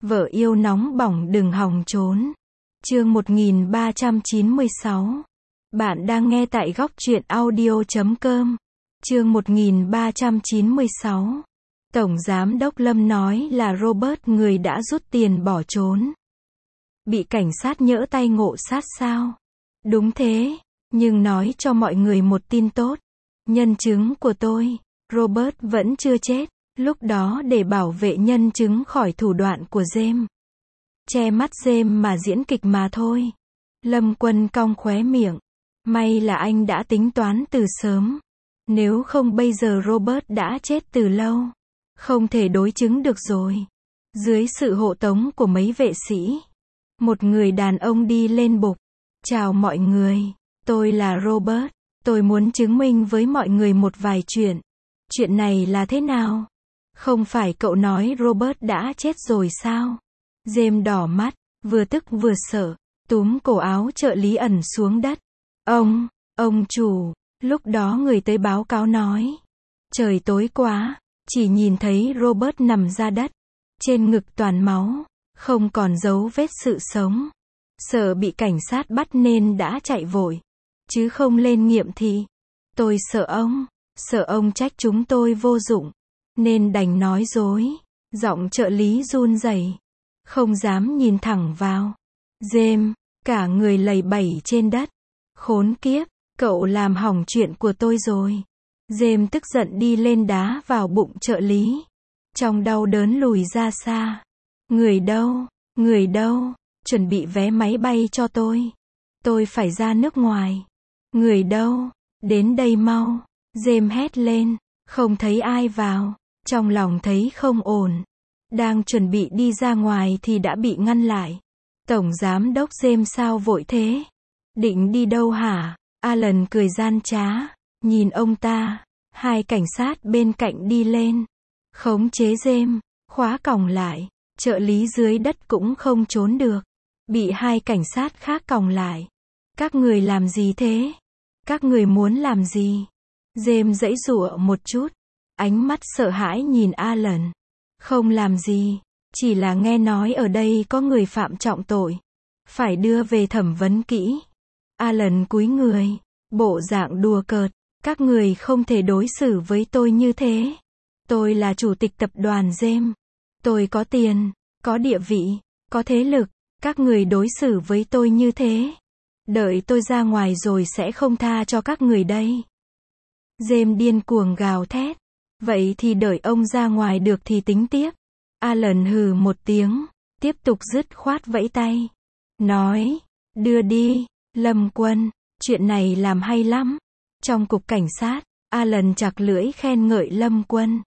Vợ yêu nóng bỏng đừng hòng trốn. Chương 1396. Bạn đang nghe tại góc truyện audio.com. Chương 1396. Tổng Giám đốc Lâm nói là Robert người đã rút tiền bỏ trốn. Bị cảnh sát nhỡ tay ngộ sát sao? Đúng thế, nhưng nói cho mọi người một tin tốt. Nhân chứng của tôi, Robert vẫn chưa chết. Lúc đó để bảo vệ nhân chứng khỏi thủ đoạn của James. Che mắt James mà diễn kịch mà thôi. Lâm Quân cong khóe miệng. May là anh đã tính toán từ sớm. Nếu không bây giờ Robert đã chết từ lâu. Không thể đối chứng được rồi. Dưới sự hộ tống của mấy vệ sĩ, một người đàn ông đi lên bục. Chào mọi người, tôi là Robert. Tôi muốn chứng minh với mọi người một vài chuyện. Chuyện này là thế nào? Không phải cậu nói Robert đã chết rồi sao? James đỏ mắt, vừa tức vừa sợ, túm cổ áo trợ lý ẩn xuống đất. Ông chủ, lúc đó người tới báo cáo nói. Trời tối quá, chỉ nhìn thấy Robert nằm ra đất. Trên ngực toàn máu, không còn dấu vết sự sống. Sợ bị cảnh sát bắt nên đã chạy vội. Chứ không lên nghiệm thì. Tôi sợ ông trách chúng tôi vô dụng. Nên đành nói dối. Giọng trợ lý run rẩy, không dám nhìn thẳng vào James, cả người lầy bẩy trên đất. Khốn kiếp, cậu làm hỏng chuyện của tôi rồi. James tức giận đi lên đá vào bụng trợ lý. Trong đau đớn lùi ra xa. Người đâu, chuẩn bị vé máy bay cho tôi. Tôi phải ra nước ngoài. Người đâu, đến đây mau. James hét lên, không thấy ai vào. Trong lòng thấy không ổn. Đang chuẩn bị đi ra ngoài thì đã bị ngăn lại. Tổng Giám đốc James sao vội thế? Định đi đâu hả? Alan cười gian trá. Nhìn ông ta. Hai cảnh sát bên cạnh đi lên. Khống chế James. Khóa còng lại. Trợ lý dưới đất cũng không trốn được. Bị hai cảnh sát khác còng lại. Các người làm gì thế? Các người muốn làm gì? James giãy giụa một chút. Ánh mắt sợ hãi nhìn Alan. Không làm gì, chỉ là nghe nói ở đây có người phạm trọng tội. Phải đưa về thẩm vấn kỹ. Alan cúi người, bộ dạng đùa cợt. Các người không thể đối xử với tôi như thế. Tôi là chủ tịch tập đoàn James. Tôi có tiền, có địa vị, có thế lực. Các người đối xử với tôi như thế. Đợi tôi ra ngoài rồi sẽ không tha cho các người đây. James điên cuồng gào thét. Vậy thì đợi ông ra ngoài được thì tính tiếp. Alan hừ một tiếng, tiếp tục dứt khoát vẫy tay. Nói, đưa đi, Lâm Quân, chuyện này làm hay lắm. Trong cục cảnh sát, Alan chặt lưỡi khen ngợi Lâm Quân.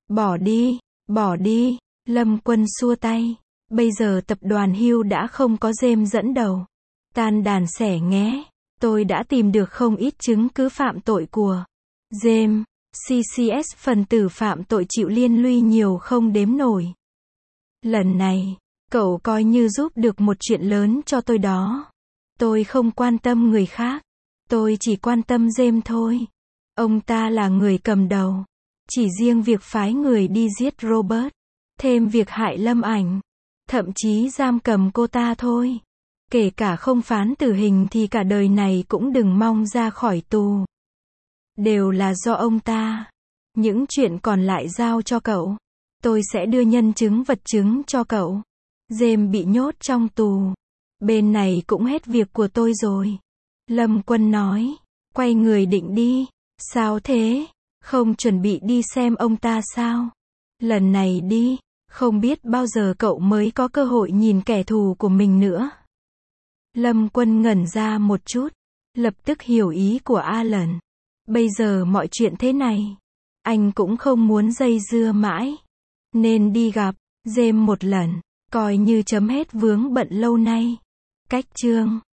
Bỏ đi, Lâm Quân xua tay. Bây giờ tập đoàn Hughes đã không có James dẫn đầu. Tan đàn xẻ nghé, tôi đã tìm được không ít chứng cứ phạm tội của James. CCS phần tử phạm tội chịu liên lụy nhiều không đếm nổi. Lần này, cậu coi như giúp được một chuyện lớn cho tôi đó. Tôi không quan tâm người khác. Tôi chỉ quan tâm James thôi. Ông ta là người cầm đầu. Chỉ riêng việc phái người đi giết Robert. Thêm việc hại Lâm Ảnh. Thậm chí giam cầm cô ta thôi. Kể cả không phán tử hình thì cả đời này cũng đừng mong ra khỏi tù. Đều là do ông ta. Những chuyện còn lại giao cho cậu. Tôi sẽ đưa nhân chứng vật chứng cho cậu. James bị nhốt trong tù. Bên này cũng hết việc của tôi rồi. Lâm Quân nói. Quay người định đi. Sao thế? Không chuẩn bị đi xem ông ta sao? Lần này đi. Không biết bao giờ cậu mới có cơ hội nhìn kẻ thù của mình nữa. Lâm Quân ngẩn ra một chút. Lập tức hiểu ý của Alan. Bây giờ mọi chuyện thế này. Anh cũng không muốn dây dưa mãi. Nên đi gặp James một lần. Coi như chấm hết vướng bận lâu nay. Cách chương